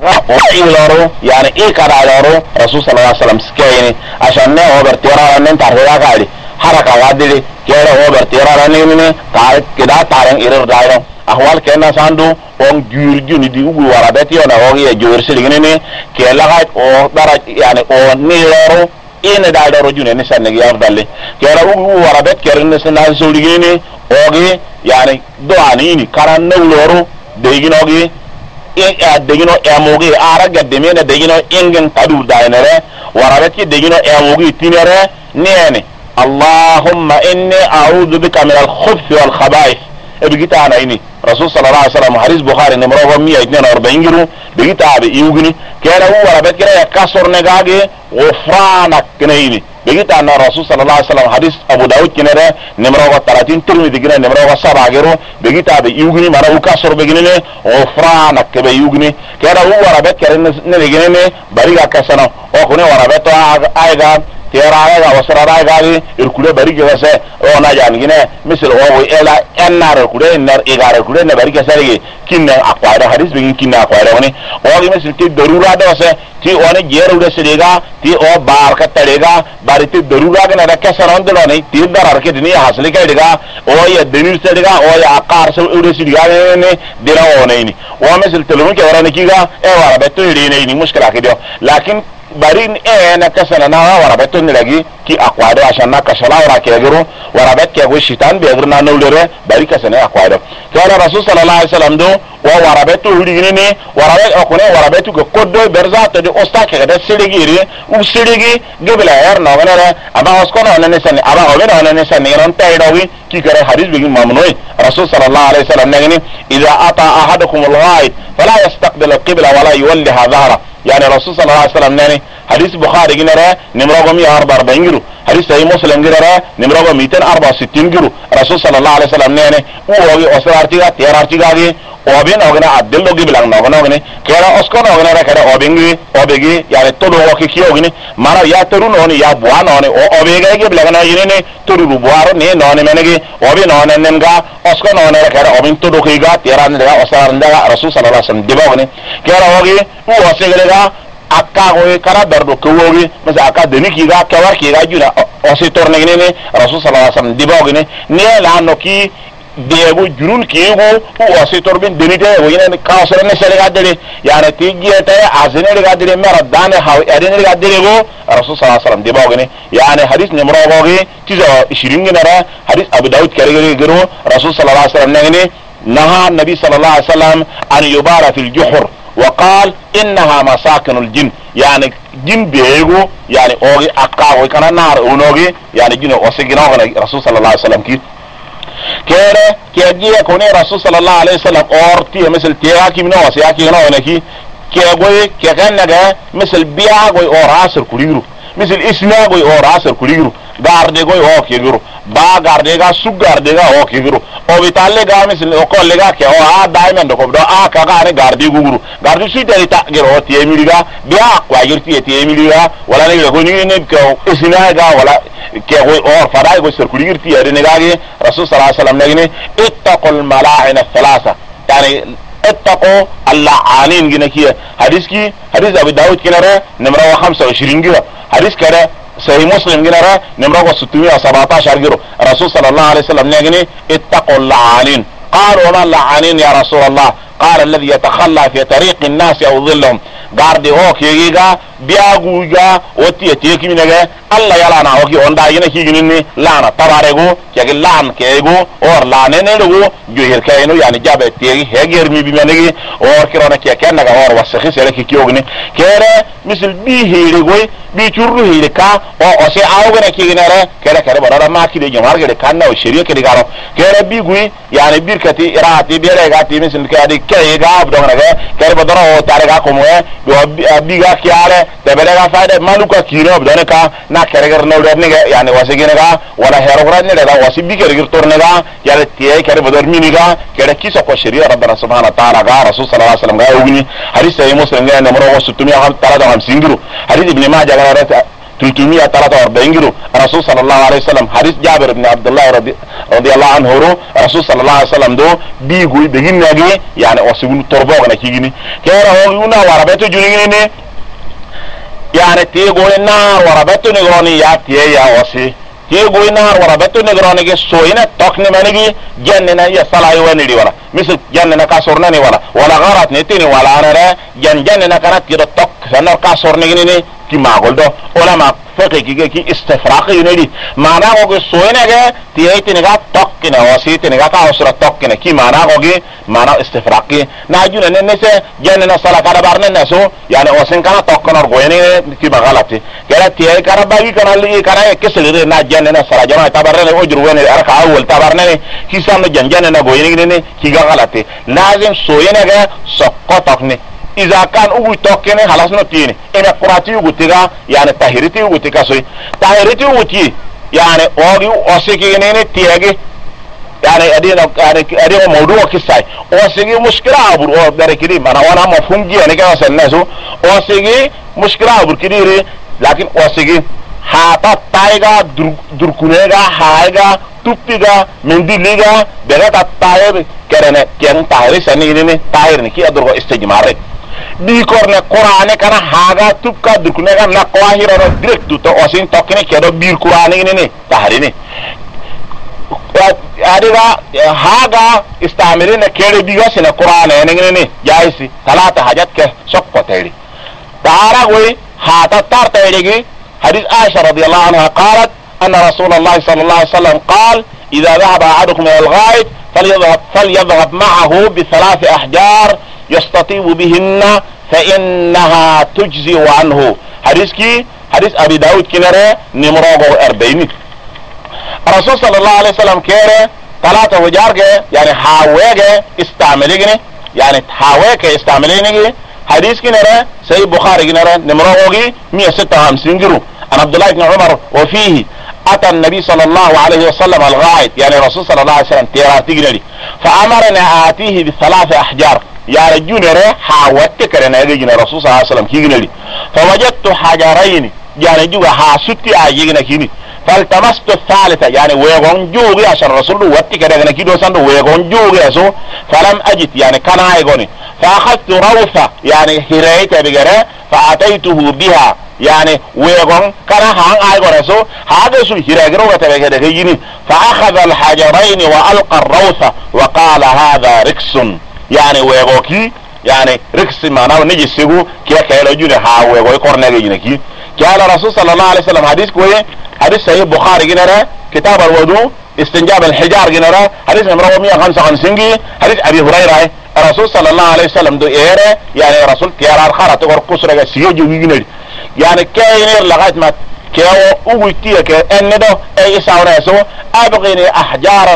وإيلورو يعني إيه كرالورو رسول صلى الله عليه وسلم سكيني عشان نه هو برتيرا لأن تعرفها قالي حركة وادلي كده هو برتيرا لأن تعرف كده تعرف إيرر دايرو أحوال كنا ساندو on jurjuni di ugu warabeti ona hogi e jorsiligini ke lagat o dara yani o niloro ina da daro june ne sanne yar dalle kera ugu warabet kerne sanan soligini ogi yani do anini karan newloro deginogi degino emogi ara gadde mena degino ingen tadu dainere warabeti degino emogi tinere nene allahumma inni a'udhu bika min al-khubuthi wal khaba'ith ebigita ana ini rasul sallallahu alaihi wasallam hadis bukhari numero 142 giru bigita be yugini kera warabet kera kasor negage غفرانك كنيني بيجي أن الرسول صلى الله عليه وسلم حديث أبو داود كنره نمرة 30 ترمذي كنره نمرة 7 غيره بيجي تابع يوغني مرة وكسر بيجيني غفرانك بيوغني كده هو وربط كرنا نيجيني بريء كسنة أو كنا وربط أيضا تيرايا وسرايا الكل بريء كسة أو نجاني كنا مثل هو إلا النار الكل النار إيجار الكل نبريء كسة كنا أقوال حديث بيجي كنا أقوال هوني أو مثل تدرورا ده وسه ti one jeru de siriga ti o bar ka tarega bari ti darura ga na ka sarandlo ne ti darar ke dini hasli ka diga o ya denir siriga o ya aqar so ure siriga ne dira one ni o mesel telum ke warane kiga e wara beto ne ni mushkila ke dio lakin barin na kasana na wara beto ni lagi ki aqwado ashana ka shala wara ke gero wara bet ke go shitan be gurna no lere bari kasana aqwado kala rasul sallallahu alaihi wasallam do wa wara beto hurigini ne wara bet akune wara beto ko koddo berza to de ostake da sirigi u sirigi gebla yar no ganara aba oskono ne sanni aba obena ne sanni ron taydawi ki kare hadith bi mamnoi rasul sallallahu alaihi wasallam ne idha ata ahadukum al-ghaib fala yastaqbil al-qibla wala yuwalliha dhahra يعني الرسول صلى الله عليه وسلم ناني حديث بخاري جنرا نمرة 144 جرو حديث صحيح مسلم جنرا نمرة 264 جرو الرسول صلى الله عليه وسلم ناني هو أسرارتيغا تيرارتيغا دي وبين أغنى عدل لغي بلغ نغنى أغنى كيرا أسكن أغنى كيرا أبيغي يعني تلو وكي كي أغنى مانا يا ترون أغنى يا بوان أغنى أبيغي بلغ نغنى تلو بوارو ني نغنى منغي وبين أغنى ننغا أسكن أغنى كيرا أبين تلو كيغا تيران لغا أسرار لغا رسول صلى الله عليه وسلم دبا أغنى كيرا أغنى هو أسيغ akka hoye kara dardo kowogi masa akka deni kiga kawar kiga juna osi torne ne rasul sallallahu alaihi wasallam dibogine ne la no ki debo jurun kigo osi torbin deni te woyine ka osere ne sele gadere yani tigiyete azene le gadere mera dane haw edene le gadere go rasul sallallahu alaihi wasallam dibogine yani hadith ne morogogi tizo 20 nara hadith abu daud kare gero rasul sallallahu alaihi wasallam ne naha nabi sallallahu alaihi wasallam an yubara fil juhur وقال انها مساكن الجن يعني جن بيغو يعني اوغي اقاوي كان نار اونوغي يعني جن اوسيغنا رسول صلى الله عليه وسلم كي كيره كيجي يكون رسول صلى الله عليه وسلم اورتي مثل تياكي منو وسياكي نو نكي كيغوي كيغنغا مثل بياغوي اوراسر كوليرو مثل اسناغوي اوراسر كوليرو garde goy o keguru ba garde ga su garde ga o keguru o vitalle ga misle o kolle ga ke o a diamond ko do a ka ga ne garde guguru garde su deri ta gero ti emiliga biya kwa yirti ti emiliga wala ne go ni ne ko isina ga wala ke go o fara go sirkuli yirti ya ne ga ge rasul sallallahu alaihi wasallam ne ittaqul mala'in thalatha yani اتقوا اللعانين جنكيه حديث ابي داود كنره نمره 25 جرا حديث كده صحيح مسلم جنرا نمره 617 جرو رسول صلى الله عليه وسلم نيغني اتقوا اللعانين قالوا وما اللعانين يا رسول الله قال الذي يتخلى في طريق الناس او ظلهم garde ho kegiga biaguga woti eteki minega alla yala na hoki onda yene kigini ni lana tabarego kegi lan kego or lane ne rugo joher kayno yani jabe tegi heger mi bi menegi or kirona ke kennaga or wasakhi sere ki kiyogni kere misal bi hirigoy bi churru hirika o ose awgana kiginere kere kere barara makide jamar gede kanna o sheriya kede garo kere bi gui yani birkati irati berega ti misal kadi kayga abdongna kere badara o tarega komo do biga kiare deberega faade maluka kiro abdone ka na kereger no dernega yani wasiginaga wala herogranne daga wasibi kereger tornega yale tie kere badar miniga kere kiso ko shari'a rabbana subhanahu wa ta'ala ga rasul sallallahu alaihi wasallam ga ugni hadith sahih muslim ga namro 650 hadith ibn majah ga 343 بينجرو الرسول صلى الله عليه وسلم حديث جابر بن عبد الله رضي الله عنه الرسول صلى الله عليه وسلم دو بيغوي بيجين ناجي يعني وسيبون تربوغ نكيجيني كيرا هو يونا وربيتو جنيني يعني تيغوي النار وربيتو نغروني يا تيه يا وسي تيغوي النار وربيتو نغروني سوينة توقني منيجي جننا يصلاي ونيدي ولا مثل جننا كاسورناني ولا غارت نتيني ولا انا جننا كانت كده توق سنر كاسورنيني كي ما قلدو ولا ما فقه كي استفراقي ينيدي معناه هو سوينة تيهيتي نغا توقنا وسيتي نغا كاسورة توقنا كي معناه هو معناه استفراقي ناجونا ننسى جننا صلاة كده بارنا نسو يعني وسين كان توقنا رغويني كي بغلطي كده تيهي كده باقي كان اللي كان كسلري نا جننا صلاة جماعة تبارنا اجر وين اركا اول تبارنا كي سامن جننا غويني كي غلطي لازم سوينة سقو توقني إذا كان أقول توكني خلاص نتيني إن قراتي وقتها يعني تهرتي وقتها سوي تهرتي وقتي يعني أوجي أسيكيني تيجي يعني أدينا موضوع كيساي أسيكي مشكلة أبور أو بركيري أنا وانا مفهوم جي أنا كذا سنسو أسيكي مشكلة أبور كديري لكن أسيكي هاتا تايغا دركونيغا هايغا تuppiga mendiliga berata tayeb kerene ken tayri sanini tayri ki adurgo istijmare bi korne qur'ane kana haga tupka durkunega na qahira direct to osin tokene kedo bir qur'ane ni tahrini adiga haga istamilina kere biga sina qur'ane ni jaisi talata hajat ke sokko tayri tara goy hata tar tayrigi hadith Aisha radhiyallahu anha qalat أن رسول الله صلى الله عليه وسلم قال إذا ذهب أحدكم إلى الغائط فليذهب معه ب3 أحجار يستطيب بهن فإنها تجزي عنه حديث أبي داود كنره نمروغ 40 الرسول صلى الله عليه وسلم كيره 3 حجار يعني حاوية استعمليني يعني حاوية استعمليني حديث كنره سيد بخاري كنره نمروغ 156 جرو عن عبد الله بن عمر وفيه أتى النبي صلى الله عليه وسلم الغائط يعني الرسول صلى الله عليه وسلم تيراتي جنري فأمرنا آتيه ب3 أحجار يا رجل حاوتك رنا يجينا الرسول صلى الله عليه وسلم كي جنري فوجدت حجرين يعني جوا حاسوتي أجينا كيني فالتمست الثالثة يعني ويغون جوغي عشان الرسول واتك رنا كيدو سندو ويغون جوغي أسو فلم أجد يعني كان عايغوني فأخذت روثة يعني هريت بجرة فأتيته بها يعني ويغون كان هان عايغونسو هذا سو هيراغرو وتبغى يجيني فأخذ الحجرين وألقى الروثة وقال هذا ركس يعني ويغوكي يعني ركس معناه نجي سيغو كي كايلو جوني ها ويغوي كورنيغي جينكي قال الرسول صلى الله عليه وسلم حديث كوي حديث صحيح البخاري جنرا كتاب الوضوء استنجاب الحجار جنرا حديث نمبر 155 حديث ابي هريره الرسول صلى الله عليه وسلم دو ايره يعني الرسول تيار خرط اور قصرغا سيجو جينري يعني كاينير لغايه ما كيو اوغتيك اندو اي ساورسو ابغيني احجارا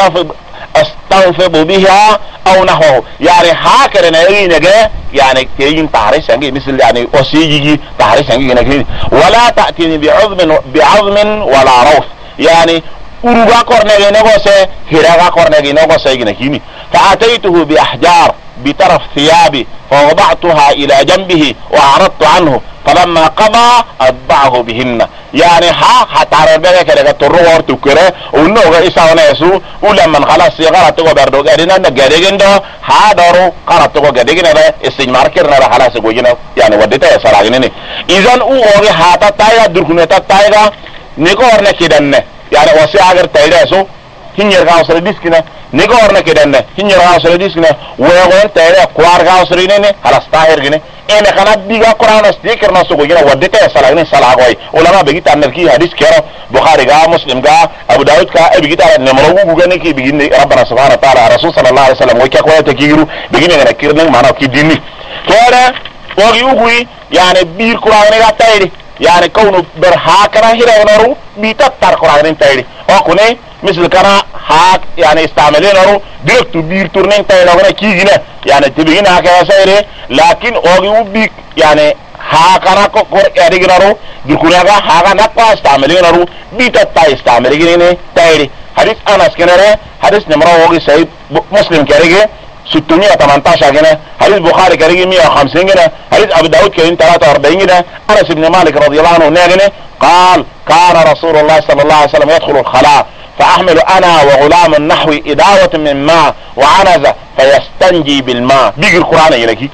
استنفض بها او نحوه يعني هاكر نيجي يعني تيجين تعريش مثل يعني اوسيجي تعريش ولا تاتيني بعظم ولا روث يعني uruga kornege negose hiraga kornege negose يجيني فاتيته باحجار بطرف ثيابي فوضعتها الى جنبه واعرضت عنه فلما قضى اتبعه بهن يعني هتعرف بقى كده تروح تكره ونوغا يساونسو ولما خلاص يغرت وبردو غادينا نغاديغندو هادرو قرطو غاديغنا استجمار كرنا خلاص غوجنا يعني وديتا يسراغني اذا اوغي هاتا تايا دركنتا تايغا نيكورنا كيدن يعني وسي اگر تايراسو hinyer gausre diskina negorna kedenne hinyer gausre diskina wegon tere kwar gausre ne halas tahir gine ene kana diga qur'an stiker na sugo gina wadete salagni salagoy ulama begita anki hadis kero bukhari ga muslim ga abu daud ka begita nemro gu gane ki begini rabbana subhanahu wa ta'ala rasul sallallahu alaihi wasallam wake ko takiru begini ngana kirnen mana ki dinni tore wogi ugui yani bir qur'an ga tayri yani kawnu ber hakana hirawnaru bi tattar qur'an tayri o kune مثل كان هاك يعني استعملينه ديركتو بير تورنين تايلوغنا كيغنا يعني تبينا هكا سيري لكن اوغي بيك يعني هاكنا كور اديغنارو ديكوناغا هاغا نقا استعملينه بيتا تاي استعملينه تايري حديث انس كنره حديث نمره اوغي سيد مسلم كريغي 618 جنيه حديث بخاري كريغي 150 جنيه حديث ابو داود كريم 43 جنيه انس بن مالك رضي الله عنه نغني قال كان رسول الله صلى الله عليه وسلم يدخل الخلاء فأحمل أنا وغلام النحو إداوة من ماء وعنزة فيستنجي بالماء. بيجي القرآن ينكي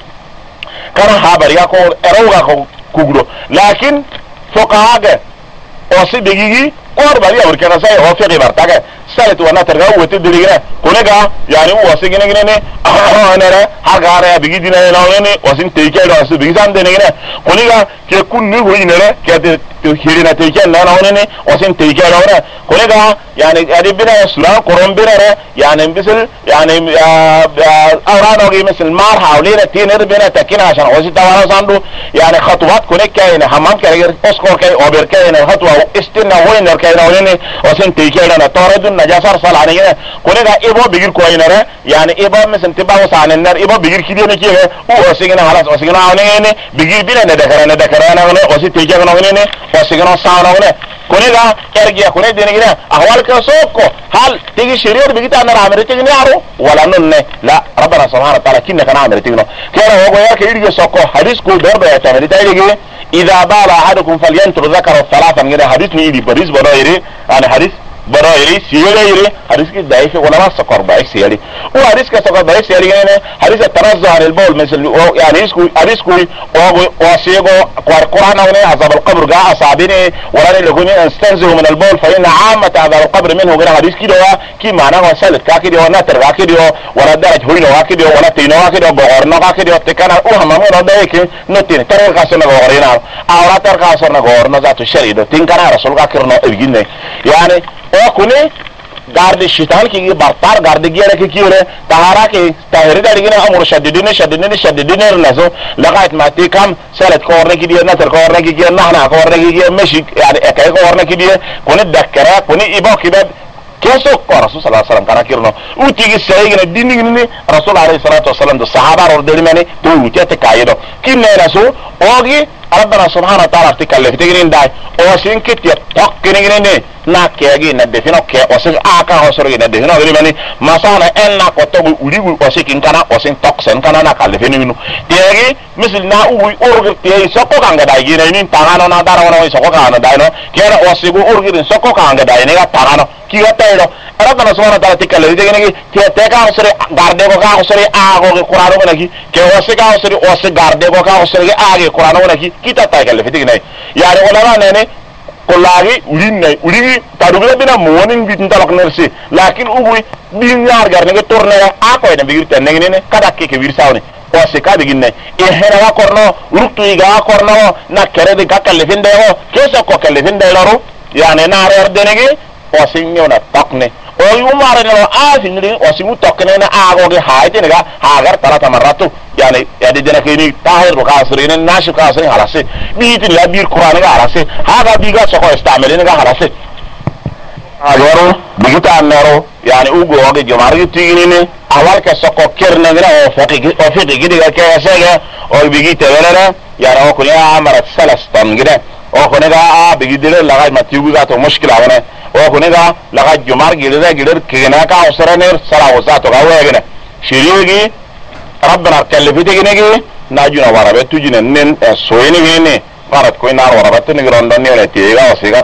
كان خبر يقول اروغا كوغلو لكن فقهاء وصي بيجي قرب عليه وركنا ساي هو في غيرتك سالت وانا ترجع وتدرينا كونغا يعني هو وصي جنين انا هاغارا بيجي دينا ناوني وصين تيكل وصي بيجي سان دينا كونغا كيكون ني هينره كده هيرنا تيكل ناوني وصين تيكل ناونا كونغا يعني ادبنا سورا قران بينا يعني مثل يعني اورانوغي مثل مار حوالينا تينر بينا تكينا عشان وصي توانا ساندو يعني خطوات كونك كاين حمام كاين اسكو كاين اوبر كاين خطوه استنا وين كاين وين وصين تيكل انا تورد النجاسه صلانيه كونغا ايبو بيجي كوينره يعني ايبو مثل تبا وسان النار ايبو بيجي كده نكي هو وصينا خلاص وصينا اوني بيجي بينا ندكرنا وصي تيكل ناوني وصينا ساوني كونغا ارجع كوني دينغنا احوال كسوكو هل تيجي شرير بيجي انا عامل تيجي نارو ولا نن لا ربنا سبحانه وتعالى كنا كان عامل تيجي كان هو يا كيرجع سوكو حديث كو درب يا تعمل تيجي اذا بال احدكم فلينتر ذكر ثلاثا كده حديث ني بريز بدايري انا حديث برايري سيري حديث كده ضعيف ولا ما سكر ضعيف سيري وحديث كسكر ضعيف سيري هنا حديث التنزه عن البول مثل يعني حديث وسيغو القرآن هنا عذاب القبر جاء صابيني ولا لغني استنزه من البول فإن عامة عذاب القبر منه غير حديث كده كي معناه سالت كده ولا ترغا كده ولا درج هوينو كده ولا تينو كده بغورنا كده تكنا وهم ما ودايك نتين ترغا سنه غورينا او ترغا سنه غورنا ذات الشريد تنكنا رسول كرنو ابجين يعني وكوني garde shital ki bartar garde gere ki kire tahara ki tahiri dari gina amur shaddidine nazo laqait ma ti kam salat ko orne ki die natar ko orne ki nahna ko orne ki meshi yani ekay ko orne ki die kuni dakkara kuni ibo kibab keso ko rasul sallallahu alaihi wasallam kana kirno uti gi sayigina dinni rasul alaihi salatu wasallam do sahaba ordeli mani to uti te kayido kinne rasul ogi ربنا سبحانه وتعالى تكلف تجرين داي وسين كتير تقنين na kegi na defino ke osin aka hosori na defino gari mani masana en na ko togu urigu osikin kana osin toksen kana na kalifeni minu tegi misil na uwi urgir tei sokko kanga dai gina nin tangano na dara wana sokko kana dai no kera osigu urgir sokko kanga dai ne ga tangano ki gatero rabbana subhanahu wa ta'ala tikale de gene ke te ka hosori garde ko ka hosori a go qur'ano gona ki ke osiga hosori osi garde ko ka hosori a ge qur'ano gona ki kita ta kalifi digne yare wala ne kolagi uringi taduga bina morning bitin talak nersi lakin ubui binyar garne ke torne ako ene bigir tenne ne kada ke wirsawne o se ka biginne e hera korno ruktu iga korno na kere de gakalle finde o keso ko kalle finde laro yani na rer denege o sinyo na takne o yumare no afinri o simu tokne na ago ge haide ne ga hagar talata maratu yani yadi dena kini tahir ko kasrine nashi kasrin halase biitin la bir qur'an ga halase haga biga soko istamelin ga halase agoro bigita nero yani ugo oge jomari tigini awal ka soko kerne ngira o foti gidi ga kesega o bigita welera yani o kunya amarat salastan gida o kunega bigidire laga matigu ga to mushkila wana o kunega laga jomar gidira gidir kena ka usraner sala wasato ga wegene shirigi ربنا كلفت جنيه ناجونا وربت تجين نن سويني هني قارت كوي نار وربت نجران دني ولا تيجا وسيجا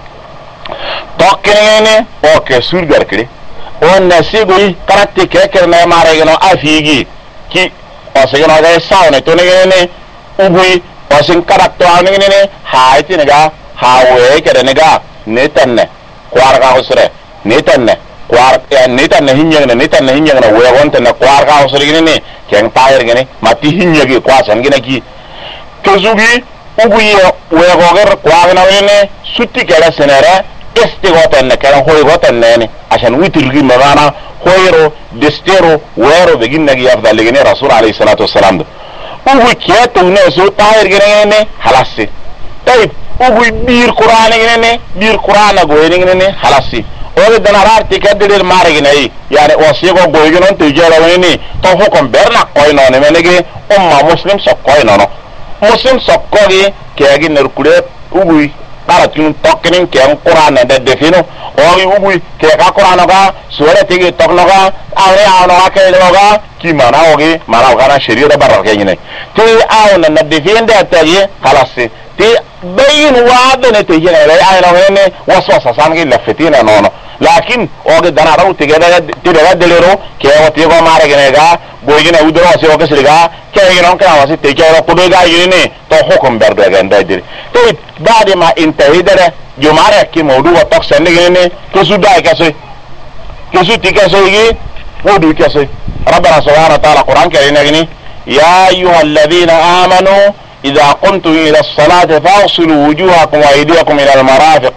توكني هني أو كسور غرقلي أو نسيجوي كانت تكير ما مارجنا أفيجي كي وسيجا ناجي ساونة توني هني أبوي وسين كارت تواني هني هايتي نجا هاوي كده نجا نتنة كوارغا وسره نتنة kwar nita na hinya na wegonta na kwar ka hosori gine ken tayar gine mati hinya gi kwasan gine ki kezugi ubuye wegoger kwagna wene sutti kala senere este gotan na kala hoy gotan ne ashan witirgi magana hoyro destero wero begin nagi afdal gine rasul alayhi salatu wassalam ubu kieto ne so tayar gine halasi tayib ubu bir qur'an go gine halasi o de nararti kaddir marigine yani wasigo goyginon tijara wani to hukum berna koyno ne menege umma muslim sokkoyno no muslim sokkogi kegi nerkude ubui baratun tokkinin ken qur'an de defino o ubui ke ka qur'an ga sura tigi tokno ga awre awno ga ke loga ki mana ogi mana ga na sharia barra ke ne ti awna na definde ataye khalas تي بين وعدنا تيجي أي لو هن وسوسة سانجي لفتينا نونو لكن اوغ دانا رو تيجا دليرو كي وتيغو مارغنيغا بويغنا ودرو سي وكسرغا كي ينون كان واسي تيجا رو كودوغا يني تو حكم برغان دايدري تو بعد ما انتهي ده جمعه كي موضوع تقسنغني كسودا كسي كسو تيكسوي ودو كسي ربنا سبحانه وتعالى قران كريم يا ايها الذين امنوا اذا قمتم الى الصلاه فاغسلوا وجوهكم وايديكم الى المرافق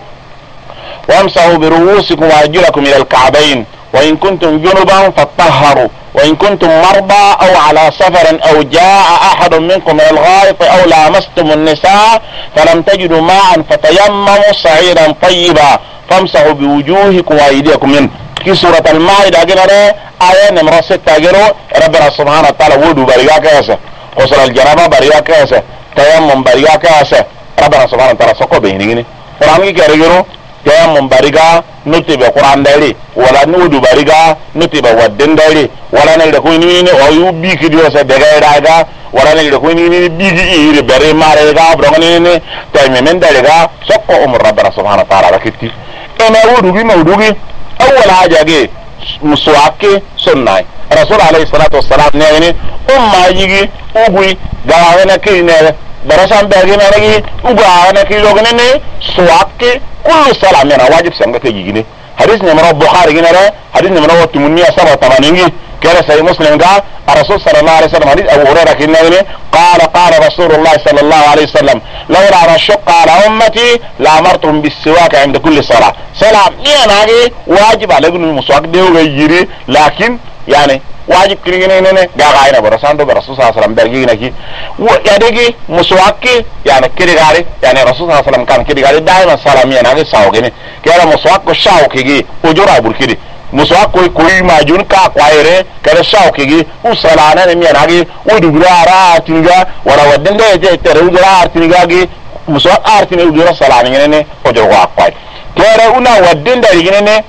وامسحوا برؤوسكم وارجلكم الى الكعبين وان كنتم جنبا فطهروا وان كنتم مرضى او على سفر او جاء احد منكم من الغائط او لامستم النساء فلم تجدوا ماء فتيمموا صعيدا طيبا فامسحوا بوجوهكم وايديكم منه في سورة المائدة جنرى آية نمرة 6 جرو ربنا سبحانه وتعالى ودو بريا كاسة قصر الجرابة بريا كاسة تيمم بريا كاسة ربنا سبحانه وتعالى سقو بينيني قرآن كي كريجرو تيمم بريا نتبع قرآن دايري ولا نودو بريا نتبع ودن دايري ولا نلدكوينيني أو بيكي ديوسة دقاء دايدا ولا نلدكوينيني بيكي إيري بري ماريغا برغنيني تيممين دايريغا سقو أمر ربنا سبحانه وتعالى ركتي إما ودوغي مودوغي أول حاجة جي مسواك سنة رسول عليه الصلاة والسلام نيجي يجي أبوي جاهنا كينه برسام بيجي نيجي وجاهنا كيلوغني سواك كل سلام من واجب سنجة يجيني حديث نمرة البخاري جنرا حديث نمرة 887 كان سيد مسلم قال الرسول صلى الله عليه وسلم حديث أبو هريرة كنا قال رسول الله صلى الله عليه وسلم لولا أن أشق على أمتي لأمرتهم بالسواك عند كل صلاة سلام نيجي واجب على ابن المسواك ده ويجري لكن يعني واجب كرينا إننا جاعينا برسان ده الرسول صلى الله عليه وسلم برجينا كي ويدقي مسواك يعني كريغاري يعني الرسول صلى الله عليه وسلم كان كريغاري دائما سلام يعني ساوغني كده مسواك الشاو كيجي وجرا بركدي مسواك كوي ماجون كا قايره كده شاو كيجي وسلانا نمياناغي ودغرا تيغا ولا ودن ده ترودرا تيغاغي مسواك ارتني ودرا سلانا ني وجرا قاي كده ونا ودن ده يجيني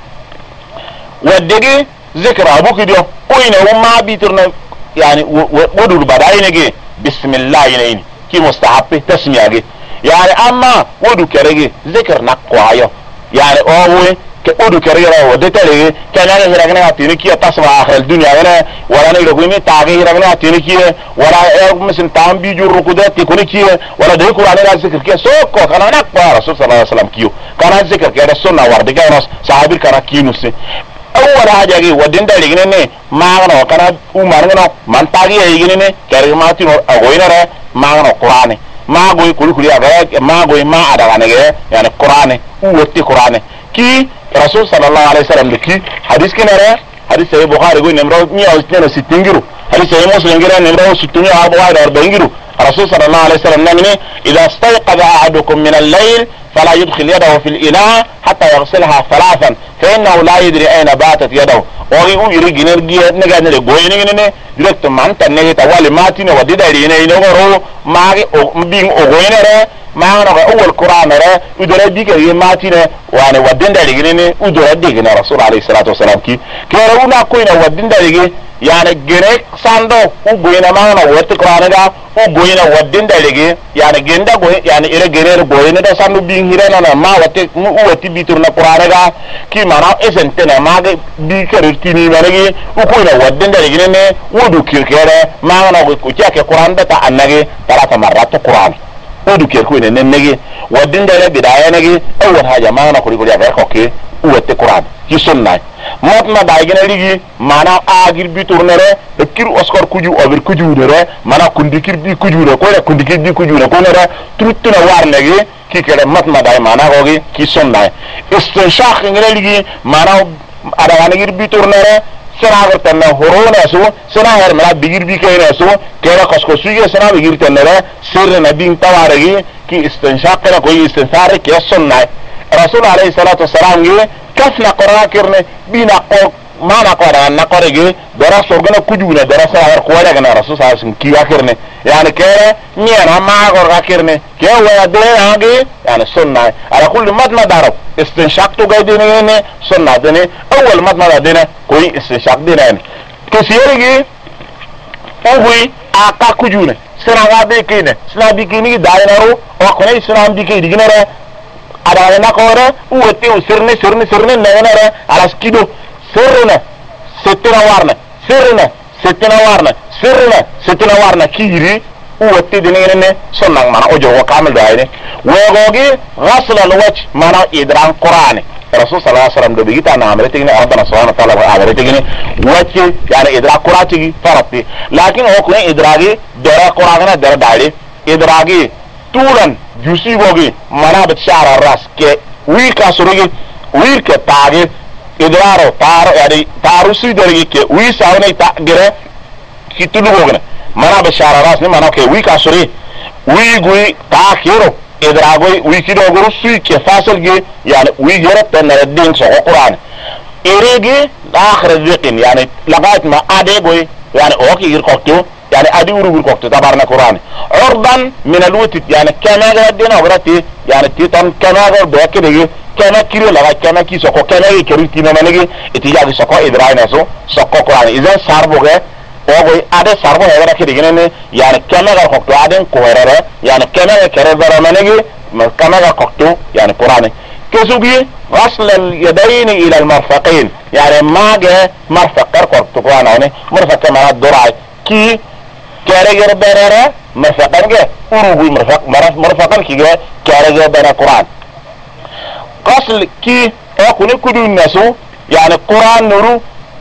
ودغي ذكر ابوك ديو وين وما بيترنا يعني ودور بداينغي بسم الله ينين كي مستحب تسمياغي يعني اما ودو كرغي ذكر نقوايو يعني اوه كودو كريرا ودتلي كان يرغنا تينكي تسمع اخر الدنيا انا ولا نيرغني تاغي يرغنا تينكي ولا مثل تام بيجو ركودات تكونكي ولا ديكو على ذكر كي سوكو كان نقوا رسول صلى الله عليه وسلم كيو كان ذكر كي السنه ورد كان صحابي كان كينوس اول حاجه جي ودين دالغني ما غنو كان عمرنا من تاغي يغني كريماتي اغوينره ما غنو قران ما غوي كل ما غوي ما ادغانغي يعني قران ووتي قران كي رسول صلى الله عليه وسلم لكي حديث كنا حديث سيد بخاري يقول نمرة 162 جرو حديث سيد مسلم يقول نمرة 644 جرو الرسول صلى الله عليه وسلم نمني إذا استيقظ أحدكم من الليل فلا يدخل يده في الإناء حتى يغسلها ثلاثا فإنه لا يدري أين باتت يده ويقول يريد نجد نجد direct manta ne ta wali matine wadi da rene ino goro magi bing ogoinere ma no ga awal qur'anere udore diga ye matine wane wadin da rigene udore diga na rasul alayhi salatu wasalam ki kero una ko ina wadin da rige yani gene sando ugoina ma no wati qur'anega ugoina wadin da rige yani genda go yani ire gere go ne da sando bing hirena na ma wati bitur na qur'anega ki mana esentene magi bi kertini marege ukoina wadin da rigene ne ودو كيركيره ما انا كوتيا كقران ده تانغي 3 مرات قران ودو كيركو ننغي ودين ده بدايه نغي اول حاجه ما انا كوري كوري اوكي وته قران في سنه ما بايغنا ليغي مانا اغير بي تورنره كير اوسكار كوجو اوبر كوجو نره مانا كونديكير بي كوجو نره كو كونديكير بي كوجو نره كو نره تروتنا وار نغي كي كده ما باي مانا اوغي كي سنه استنشاق نغي ليغي مانا ada ngir bi turnere sena tanna horona so sena her mala bigir bi kayna so kera kasko suye sena bigir tanna sirre nabin tawaregi ki istinshaq kala koy istinfar ki sunna rasul alayhi salatu wassalam ge kasna qara kirne bina ko mana qara na qarege dara sorgana kujuna dara sa har ko wala gana rasul sallallahu alaihi wasallam ki akirne yani kera niana ma gor akirne ke wa de agi yani sunna ala kulli madma darab استنشاق تو قاعدين هنا صنع دني اول ما دنا كوي استنشاق دنا كثيرغي اوغي اكا كوجونه sina bikine sina bikini dainaru o kone sina bikini diginere ada na kore uwete sirne nenere alas kido sirne setina warna kiri uwete dinene sonang mana ojo wa kamel daine wegogi ghasl alwajh mana idran qur'ani rasul sallallahu alaihi wasallam do bigita na amretigini rabbana subhanahu wa ta'ala amretigini wajh yani idra qur'ati farati lakin o ko idragi dara qur'ana dara dali idragi turan jusi bogi mana bet shara ras ke wi ka surugi wi ke tagi idraro tar yani tarusi dorgi ke wi sawne ta gere kitulu bogna mana bet shara ras ni mana ke wi ka suri wi gui ta kiro idragoy wi kido guru sui ke fasal ge yani wi gere tenere din so qur'an erege akhir dhiqin yani laqat ma adegoy يعني اوكي يركوتو يعني ادي ورو يركوتو تبارنا قران عرضا من الوتد يعني كما غدنا وغرتي يعني تيتم كما غد كده كما كيرو لا كما كي سوكو كما كيرتي نمانغي اتياغي سوكو ادرايناسو سوكو قران اذا ساربوغه اوغي ادي ساربو هيرا كده جنن يعني كما غكوتو ادن كويرره يعني كما كيربر منغي كما غكوتو يعني قران كسوبي غسل اليدين الى المرفقين يعني ما جاء مرفق كركور تقوانا مرفق كما الدرعي كي كارجر برارة مرفقان جاء وروبي مرفقان كي جاء كارجر برا قرآن غسل كي اكوني كدو الناسو يعني قرآن نورو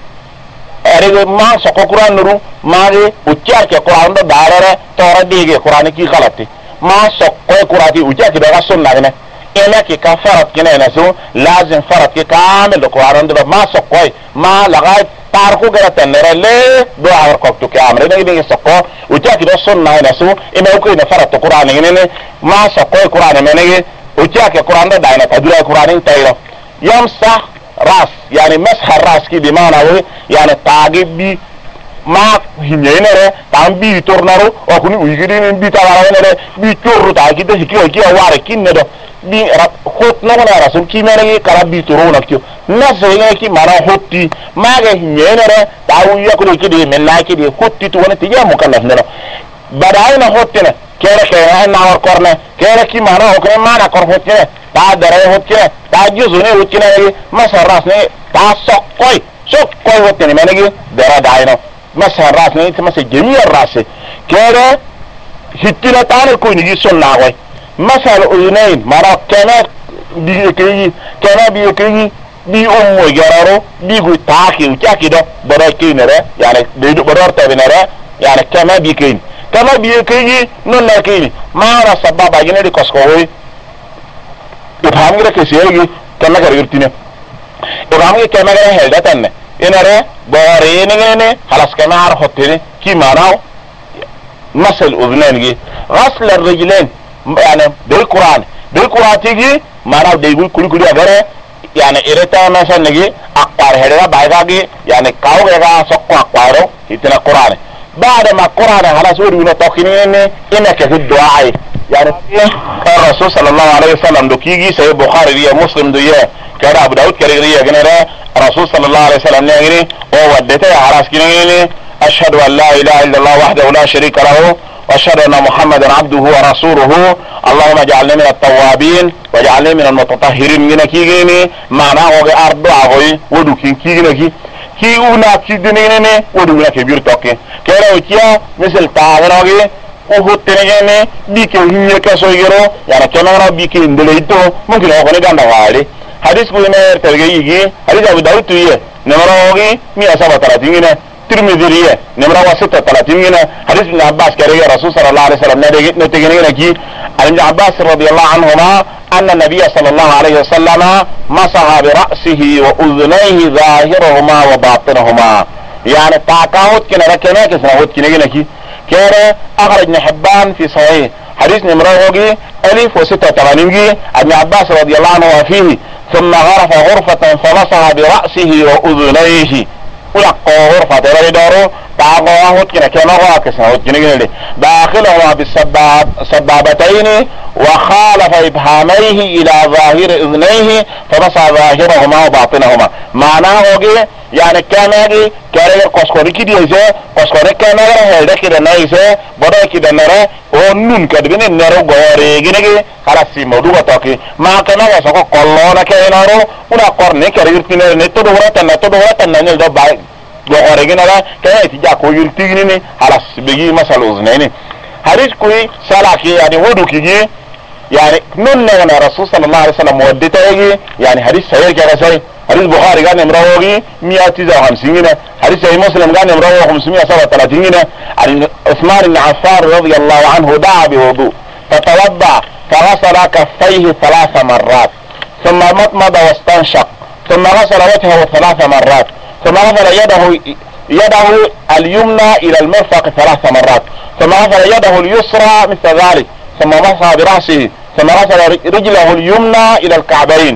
ارجو ما سقو قرآن نورو ما جاء وچار كي قرآن دا دارارة تورا ديگه قرآن كي غلطي ما سقو قرآن كي وچار كي بغا سنة إلا كي كفرت كنا نسو لازم فرت كي كامل القرآن ده ما سقوي ما لغاية تاركو قرأت النرى ليه دو عمر كوكتو كامل إذا كده سقو وجاكي ده سنة نسو إما يوكي نفرت القرآن ينين ما سقوي القرآن مني وجاكي القرآن ده داينة تدولا القرآن تايرو يمسح راس يعني مسح الراس كي بمعنى يعني تاقب بي ما hinyere tan bi tornaro o kuni uyigiri bi tawara bi torru ta kide hikiyo kiyo ware kinne do bi rap hot na wala rasul ki mere kala bi toro na kiyo na sene ki mara hotti maga hinyere ta uya ko kide men na kide hotti to wona tiya mo kala no badai na hotti kere kere na war korne kere ki mara o kre mana kor hotti ta dare hotti ta juzu ne hotti na masarras ne ta sokkoi hotti ne menegi dara daino مسح الراس نيت مسح جميع الراس كده هتنا تاني كون يجي سنة قوي مسح الأذنين مرة كنا بيكري بي أمو يجرارو بيقول تاكي وتاكي ده براكين نرى يعني بيدو برار تبي نرى يعني كما بيكري نونكين ما أنا سبب أجنبي كسكوي يفهم كده كسيري كنا كريرتينه يفهم كده كنا كده هيدا تاني إنره بارينينه خلاص كمار حطينه كي ماناو مسح الأذنين جي غسل الرجلين يعني بالقرآن تيجي ماناو ديقول كل أغره يعني إرتا مثلا نجي أقوار هذا بايغاجي يعني كاو جا سقوا أقواره يتنا قرآن بعد ما قرآن خلاص ورينا توكينه إنك في الدعاء يعني الرسول صلى الله عليه وسلم دوكيجي سيد بخاري ريا مسلم دويا كذا أبو داود كريريا جنرا الرسول صلى الله عليه وسلم نعيني وودته على سكينه أشهد أن لا إله إلا الله وحده لا شريك له وأشهد أن محمدا عبده ورسوله اللهم اجعلني من التوابين واجعلني من المتطهرين من كيجيني معناه هو أرض عوي ودوكين كيجيني كي أونا كيدنيني ودونا كبير توكي كذا وكيا مثل تعالى وهتنيني بيك هي كسويرو يعني كمان بيك إندليتو ممكن هو كني جانا وعلي حديث كلنا ترجعي حديث أبو داود تويه نمرة 137 ترمذي نمرة 36 حديث ابن عباس كريه رسول صلى الله عليه وسلم نتجنين كي عن ابن عباس رضي الله عنهما أن النبي صلى الله عليه وسلم مسح برأسه وأذنيه ظاهرهما وباطنهما يعني تعقاوت كنا ركنا كسناوت كنا كي كره أخرج ابن حبان في صحيح حديث نمرة 1086 ابن عباس رضي الله عنه وفيه ثم غرف غرفة فمسح برأسه وأذنيه ويقو غرفة ريدارو تعقوه كنا واكسنا وكنا داخلهما بالسبابتين وخالف إبهاميه إلى ظاهر أذنيه فمسح ظاهرهما وباطنهما معناه يعني كان kare koskori kidi ise koskori kenara helde kidana ise bodo kidanara o nun kadbine nero gore ginege khalasi modu gotoki ma kana wasako kollona kenaro una korne karirtine ne to dorata na ne do ba gore ginara kaya tija ko yurtigini halas begi masal uznaini hadith kuy salaki yani wudu kigi يعني نن رسول صلى الله عليه وسلم ودته يعني حديث صحيح كذا حديث بخاري قال نمروي 159 حديث صحيح مسلم قال نمروي 537 عن عثمان بن عفان رضي الله عنه دعا بوضوء فتوضأ فغسل كفيه 3 مرات ثم مضمض واستنشق ثم غسل وجهه 3 مرات ثم غسل يده اليمنى الى المرفق 3 مرات ثم غسل يده اليسرى مثل ذلك ثم مسح برأسه ثم غسل رجله اليمنى الى الكعبين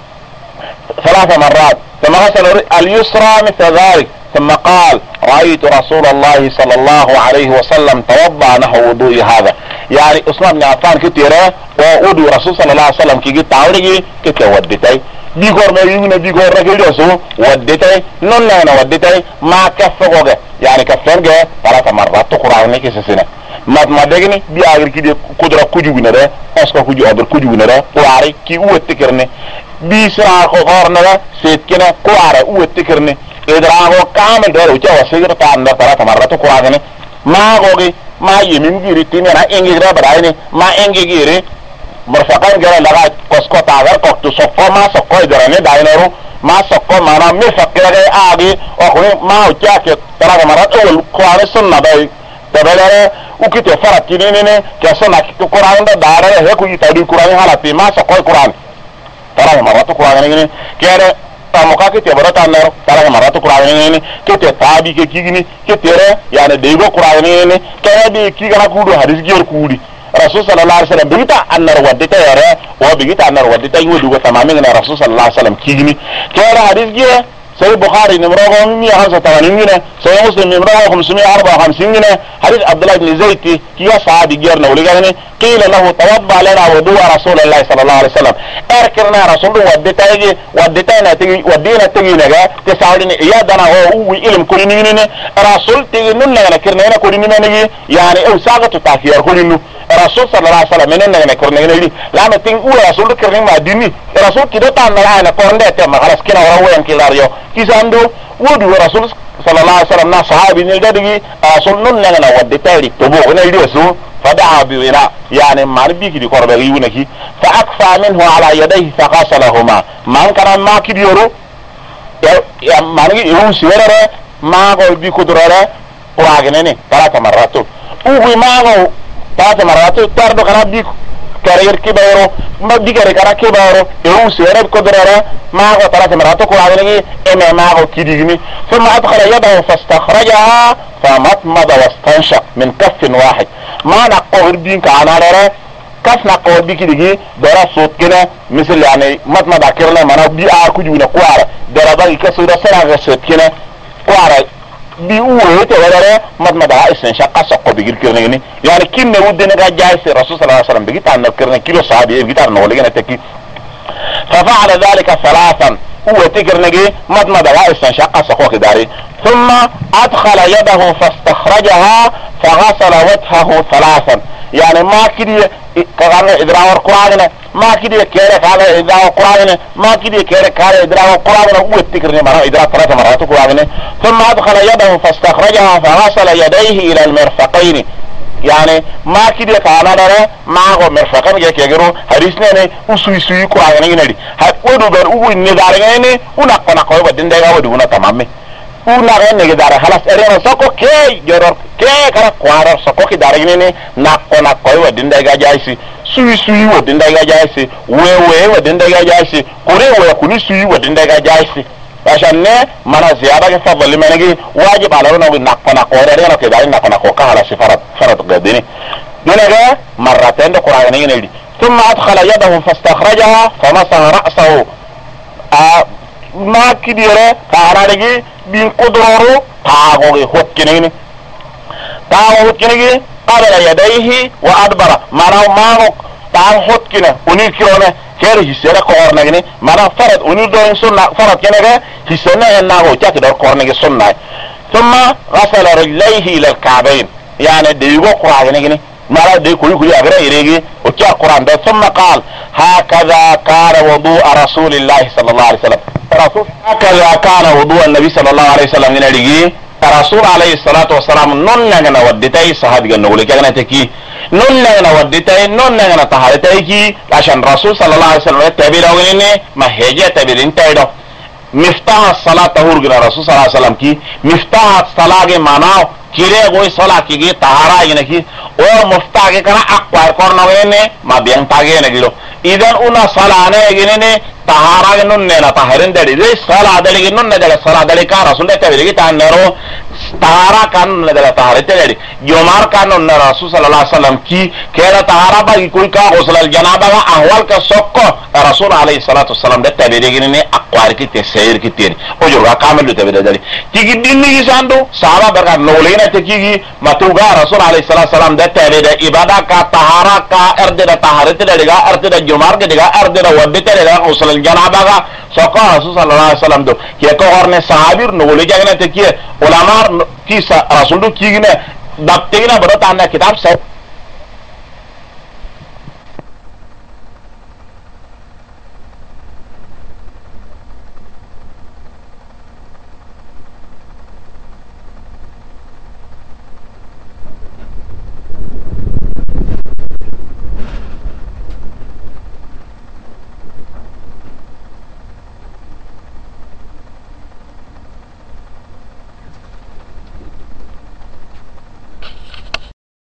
3 مرات ثم غسل اليسرى مثل ذلك ثم قال رأيت رسول الله صلى الله عليه وسلم توضأ نحو وضوء هذا يعني عثمان بن عفان كتيره ووضوء رسول صلى الله عليه وسلم كي تعوري كي ودتي بيغور ما يمنا بيغور رجلوسو ودتي نون انا ودتي ما كفغه يعني كفرغه 3 مرات تقرأني كيسسنا ما دغني بي اغر كي كودرا كوجوغنا ده اسكو كوجو ادر كوجوغنا ده واري كي وتكرني بي سرا كو غورنا سيت كنا كواره وتكرني ادراغو كامل ده وجه وسير تاند 3 مرات تقرأني ما غوغي ما يمين غيري تينا انغي غرا برايني ما انغي غيري مرفقان غير لغا كوسكو تاغر كوكتو سوكو ما سوكو دراني داينرو ما سوكو مانا مرفقره اغي اخو ما وجاك 3 مرات اول قران سنه باي تبلره ukite farati nene kesona kitu Quran da dara he ku yitadi Quran halati ma sa koy Quran tara maratu Quran nene kere tamoka kite barata nero tara maratu Quran nene kite tabi ke kigini kitere yani dego Quran nene kaya di kigana kudu hadis gior kudi rasul sallallahu alaihi wasallam bigita annar wadita yare wa bigita annar wadita yudu go tamamin na rasul sallallahu alaihi wasallam kigini kera hadis gior سيد بخاري نمره 185 سيد مسلم نمره 554 حديث عبد الله بن زيد كي صحابي غيرنا ولغاني قيل له توضأ لنا وضوء رسول الله صلى الله عليه وسلم اركرنا رسول ودينا تيجي نغا تساولني يا دنا هو علم كلنين رسول تيجي ننا كرنا كلنين يعني او ساغه تاخير كلنين رسول صلى الله عليه وسلم ننا كرنا لا ما تين رسول كرنا ما ديني رسول كده تانا انا كورنده ما خلاص كنا وين كيلاريو كيساندو ودو رسول صلى الله عليه وسلم نا صحابي نيغدي رسول ننا وديتاي تبو نيديسو فدعا بونا يعني ما نبيك دي قربه يونكي فاكفى منه على يديه فغسلهما من كان ما كيديورو يا ما نغي يوم سيره ما غو بي كدرره قراغنني 3 مرات او ما غو 3 مرات تردو كان بي كارير كبيرو ما دي كارير كبيرو يوم سيره كدرره ما غو 3 مرات قراغنني اما ما غو كيديغني ثم ادخل يده فاستخرجها فمضمض واستنشق من كف واحد ما نقول بين كانارا كف نقول بيكي دي درا صوت كده مثل يعني مضمض اكرنا ما بي اكو جونا كوار درا باي كسو ده سرا صوت كده كوار بي وته ولا مضمض استنشق سقو بيجي كده يعني كيم ودنا جايس الرسول صلى الله عليه وسلم بيجي تاع كرنا كيلو صحابي بيجي تاع نولغنا تكي ففعل ذلك 3 هو تكرنجي مضمض واستنشق سقو كداري ثم ادخل يده فاستخرجها فغسل وجهه 3 يعني ما كدي كان ادراو القران ما كدي كيره كان ادراو القران ما كدي كيره كان ادراو القران وتكرني مره ادراو 3 مرات القران ثم ادخل يده فاستخرجها فغسل يديه الى المرفقين يعني ما كده كان دره ما هو مرفقان يكيغرو حديثنا ني وسوي قران ني ودو بر او ني دارغني ونقنا قوي بدين دايغا ودونا تمامي una renne che dare halas erano soko ke joror ke kara kwara soko ki dare ne nakko wadinda ga jaisi sui wadinda ga jaisi wewe wadinda ga jaisi kore we kuni sui wadinda ga jaisi ashanne mana ziyada ke fadli menegi wajib ala no nakko rene ke dare nakko ka hala sifarat gadini dinaga marratan qur'an ne ثم ادخل يده فاستخرجها فمسح رأسه ما كديره كارارجي بين قدرورو تاغوغي هوكينيني قبل يديه وادبر مانا ماغو تاغ هوكينا وني كيرونا كير هيسيرا كورنغني مانا فرد وني دوين سنة فرد كينغا هيسنا اناغو تاك دور كورنغي سنة ثم غسل رجليه الى الكعبين يعني ديغو قران نيغي مالا دي كل اغرا يريغي وكي القران ده. ثم قال هكذا كان وضوء رسول الله صلى الله عليه وسلم. رسول هكذا كان وضوء النبي صلى الله عليه وسلم يريغي رسول عليه الصلاه والسلام نون نغنا ودتاي صحابي نقول كغنا تكي نون نغنا ودتاي نون نغنا طهارتاي كي عشان رسول صلى الله عليه وسلم تبيرو ما هيجه تبيرين تايدو مفتاح الصلاه تهورغنا رسول صلى الله عليه وسلم كي مفتاح الصلاه के मानाओ किरे गोई सोला की तारा ये की और मुफ्ता के कना अक्वार करना ने मा बियं तागे ने गिलो इधर उना सला ने गिने ने तारा के नुन ने ना ताहरन दड़ी रे सला दड़ी के नुन ने दड़ा सला दड़ी का रसूल ने तेरे की तान नेरो तारा कान ने दड़ा ताहरे तेरे योमार कान ने रसूल सल्लल्लाहु अलैहि वसल्लम की केरा तारा बा कोई का गसल जनाबा का अहवाल का सोको रसूल अलैहि सल्लल्लाहु अलैहि वसल्लम दे तेरे गिने ने अक्वार की तसैर की तेरे ओ जो का कामल तेरे दड़ी की दिन की सांदो साहबा बरका नोले تكيجي متوجا رسول عليه الصلاة والسلام ده تبيد إبادة كطهارة كأرد طهارة تلقى أرد الجمار كده أرد ود تلقى وصل الجنابة سقى رسول صلى الله عليه وسلم ده كي كهرن صحابير نقولي جانا تكيه علماء كيس رسول ده كيجنا دبتينا برات عنا كتاب